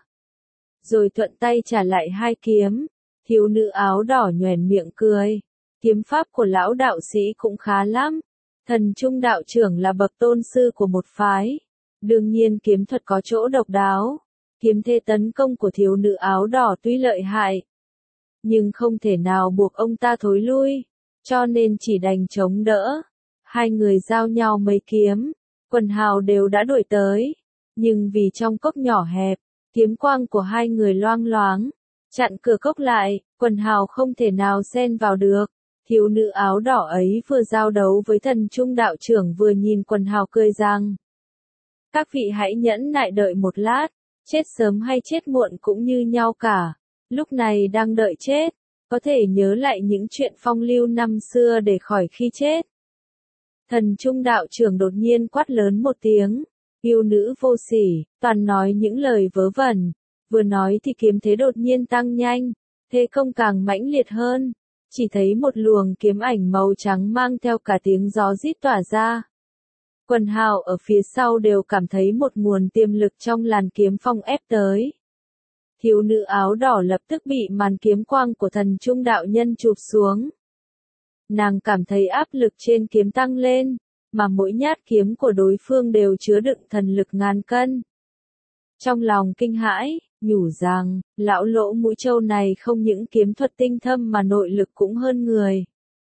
Rồi thuận tay trả lại hai kiếm, thiếu nữ áo đỏ nhoẻn miệng cười. Kiếm pháp của lão đạo sĩ cũng khá lắm. Thần Trung đạo trưởng là bậc tôn sư của một phái. Đương nhiên kiếm thuật có chỗ độc đáo. Kiếm thế tấn công của thiếu nữ áo đỏ tuy lợi hại, nhưng không thể nào buộc ông ta thối lui, cho nên chỉ đành chống đỡ. Hai người giao nhau mấy kiếm, Quần Hào đều đã đuổi tới, nhưng vì trong cốc nhỏ hẹp, kiếm quang của hai người loang loáng, chặn cửa cốc lại, Quần Hào không thể nào xen vào được. Thiếu nữ áo đỏ ấy vừa giao đấu với thần trung đạo trưởng vừa nhìn Quần Hào cười rằng: các vị hãy nhẫn nại đợi một lát, chết sớm hay chết muộn cũng như nhau cả. Lúc này đang đợi chết, có thể nhớ lại những chuyện phong lưu năm xưa để khỏi khi chết. Thần trung đạo trưởng đột nhiên quát lớn một tiếng, yêu nữ vô sỉ, toàn nói những lời vớ vẩn. Vừa nói thì kiếm thế đột nhiên tăng nhanh, thế công càng mãnh liệt hơn. Chỉ thấy một luồng kiếm ảnh màu trắng mang theo cả tiếng gió rít tỏa ra. Quần Hào ở phía sau đều cảm thấy một nguồn tiềm lực trong làn kiếm phong ép tới. Thiếu nữ áo đỏ lập tức bị màn kiếm quang của thần trung đạo nhân chụp xuống. Nàng cảm thấy áp lực trên kiếm tăng lên, mà mỗi nhát kiếm của đối phương đều chứa đựng thần lực ngàn cân. Trong lòng kinh hãi, nhủ rằng, lão lỗ mũi trâu này không những kiếm thuật tinh thâm mà nội lực cũng hơn người.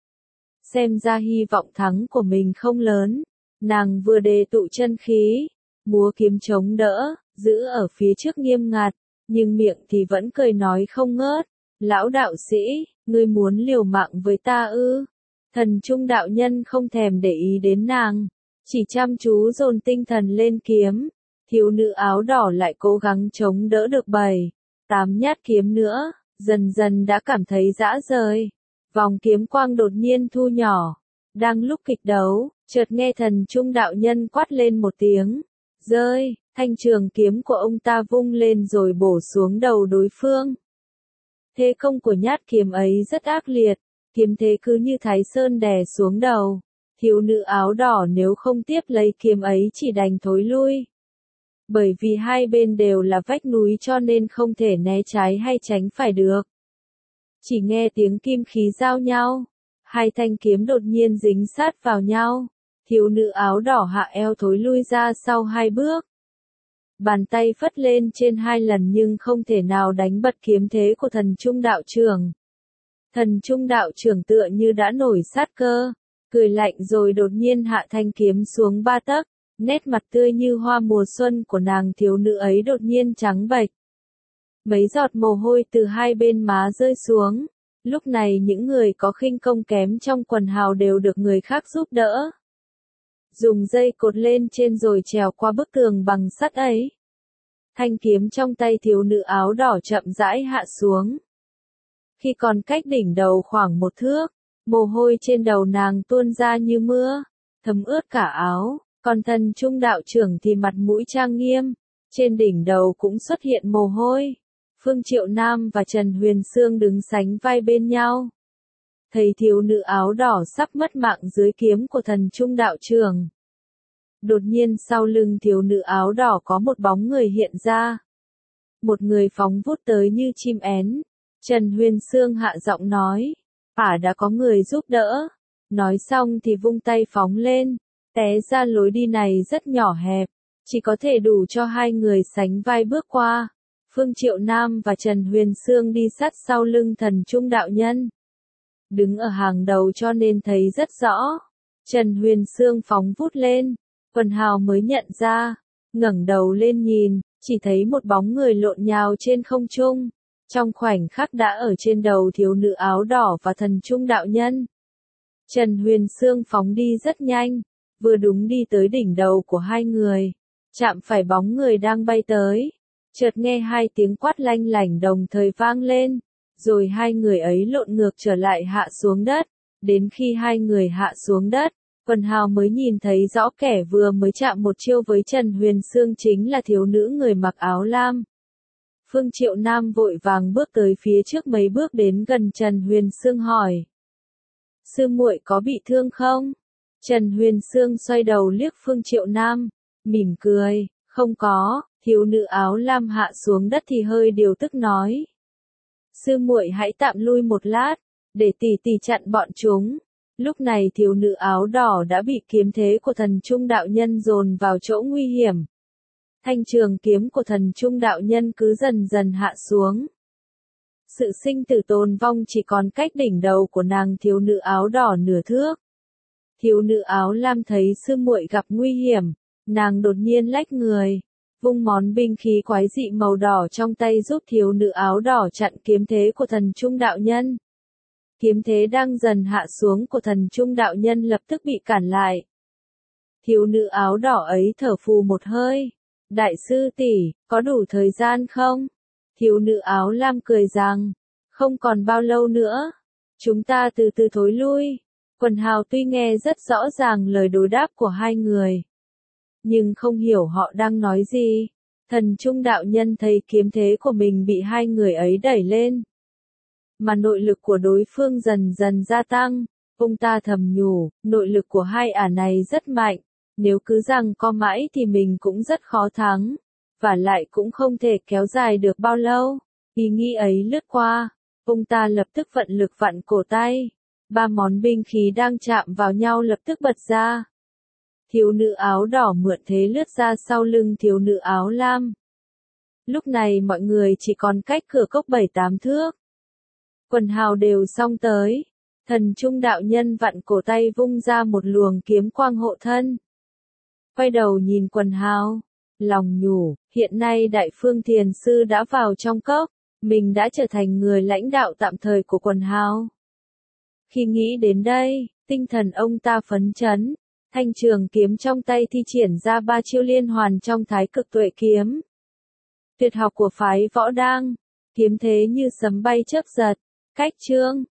Xem ra hy vọng thắng của mình không lớn. Nàng vừa đề tụ chân khí, múa kiếm chống đỡ, giữ ở phía trước nghiêm ngặt, nhưng miệng thì vẫn cười nói không ngớt. Lão đạo sĩ, ngươi muốn liều mạng với ta ư? Thần trung đạo nhân không thèm để ý đến nàng, chỉ chăm chú dồn tinh thần lên kiếm. Thiếu nữ áo đỏ lại cố gắng chống đỡ được bảy, tám nhát kiếm nữa, dần dần đã cảm thấy rã rời. Vòng kiếm quang đột nhiên thu nhỏ. Đang lúc kịch đấu, chợt nghe thần trung đạo nhân quát lên một tiếng, rơi, thanh trường kiếm của ông ta vung lên rồi bổ xuống đầu đối phương. Thế công của nhát kiếm ấy rất ác liệt, kiếm thế cứ như Thái Sơn đè xuống đầu. Thiếu nữ áo đỏ nếu không tiếp lấy kiếm ấy chỉ đành thối lui. Bởi vì hai bên đều là vách núi cho nên không thể né trái hay tránh phải được. Chỉ nghe tiếng kim khí giao nhau. Hai thanh kiếm đột nhiên dính sát vào nhau. Thiếu nữ áo đỏ hạ eo thối lui ra sau hai bước. Bàn tay phất lên trên hai lần nhưng không thể nào đánh bật kiếm thế của thần trung đạo trưởng. Thần trung đạo trưởng tựa như đã nổi sát cơ, cười lạnh rồi đột nhiên hạ thanh kiếm xuống ba tấc. Nét mặt tươi như hoa mùa xuân của nàng thiếu nữ ấy đột nhiên trắng bệch. Mấy giọt mồ hôi từ hai bên má rơi xuống. Lúc này những người có khinh công kém trong Quần Hào đều được người khác giúp đỡ. Dùng dây cột lên trên rồi trèo qua bức tường bằng sắt ấy. Thanh kiếm trong tay thiếu nữ áo đỏ chậm rãi hạ xuống. Khi còn cách đỉnh đầu khoảng một thước, mồ hôi trên đầu nàng tuôn ra như mưa, thấm ướt cả áo. Còn thần trung đạo trưởng thì mặt mũi trang nghiêm, trên đỉnh đầu cũng xuất hiện mồ hôi. Phương Triệu Nam và Trần Huyền Sương đứng sánh vai bên nhau. Thấy thiếu nữ áo đỏ sắp mất mạng dưới kiếm của thần trung đạo trưởng. Đột nhiên sau lưng thiếu nữ áo đỏ có một bóng người hiện ra. Một người phóng vút tới như chim én. Trần Huyền Sương hạ giọng nói, ả đã có người giúp đỡ. Nói xong thì vung tay phóng lên. Té ra lối đi này rất nhỏ hẹp, chỉ có thể đủ cho hai người sánh vai bước qua. Phương Triệu Nam và Trần Huyền Sương đi sát sau lưng thần trung đạo nhân. Đứng ở hàng đầu cho nên thấy rất rõ. Trần Huyền Sương phóng vút lên, Quần Hào mới nhận ra, ngẩng đầu lên nhìn, chỉ thấy một bóng người lộn nhào trên không trung. Trong khoảnh khắc đã ở trên đầu thiếu nữ áo đỏ và thần trung đạo nhân. Trần Huyền Sương phóng đi rất nhanh. Vừa đúng đi tới đỉnh đầu của hai người, chạm phải bóng người đang bay tới, chợt nghe hai tiếng quát lanh lảnh đồng thời vang lên, rồi hai người ấy lộn ngược trở lại hạ xuống đất. Đến khi hai người hạ xuống đất, Quần Hào mới nhìn thấy rõ kẻ vừa mới chạm một chiêu với Trần Huyền Sương chính là thiếu nữ người mặc áo lam. Phương Triệu Nam vội vàng bước tới phía trước mấy bước đến gần Trần Huyền Sương hỏi, sư muội có bị thương không? Trần Huyền Sương xoay đầu liếc Phương Triệu Nam, mỉm cười, không có. Thiếu nữ áo lam hạ xuống đất thì hơi điều tức nói, sư muội hãy tạm lui một lát, để tỷ tỷ chặn bọn chúng. Lúc này thiếu nữ áo đỏ đã bị kiếm thế của thần trung đạo nhân dồn vào chỗ nguy hiểm. Thanh trường kiếm của thần trung đạo nhân cứ dần dần hạ xuống. Sự sinh tử tồn vong chỉ còn cách đỉnh đầu của nàng thiếu nữ áo đỏ nửa thước. Thiếu nữ áo lam thấy sư muội gặp nguy hiểm, nàng đột nhiên lách người, vung món binh khí quái dị màu đỏ trong tay giúp thiếu nữ áo đỏ chặn kiếm thế của thần trung đạo nhân. Kiếm thế đang dần hạ xuống của thần trung đạo nhân lập tức bị cản lại. Thiếu nữ áo đỏ ấy thở phù một hơi. Đại sư tỷ, có đủ thời gian không? Thiếu nữ áo lam cười rằng, không còn bao lâu nữa. Chúng ta từ từ thối lui. Quần hào tuy nghe rất rõ ràng lời đối đáp của hai người, nhưng không hiểu họ đang nói gì. Thần trung đạo nhân thấy kiếm thế của mình bị hai người ấy đẩy lên, mà nội lực của đối phương dần dần gia tăng. Ông ta thầm nhủ, nội lực của hai ả này rất mạnh, nếu cứ giằng co mãi thì mình cũng rất khó thắng, và lại cũng không thể kéo dài được bao lâu. Ý nghĩ ấy lướt qua, ông ta lập tức vận lực vặn cổ tay, ba món binh khí đang chạm vào nhau lập tức bật ra. Thiếu nữ áo đỏ mượn thế lướt ra sau lưng thiếu nữ áo lam. Lúc này mọi người chỉ còn cách cửa cốc bảy tám thước. Quần hào đều xông tới. Thần trung đạo nhân vặn cổ tay vung ra một luồng kiếm quang hộ thân. Quay đầu nhìn quần hào, lòng nhủ, hiện nay Đại Phương Thiền Sư đã vào trong cốc, mình đã trở thành người lãnh đạo tạm thời của quần hào. Khi nghĩ đến đây, tinh thần ông ta phấn chấn, thanh trường kiếm trong tay thi triển ra ba chiêu liên hoàn trong Thái Cực Tuệ kiếm. Tuyệt học của phái Võ Đang, kiếm thế như sấm bay chớp giật, cách chương.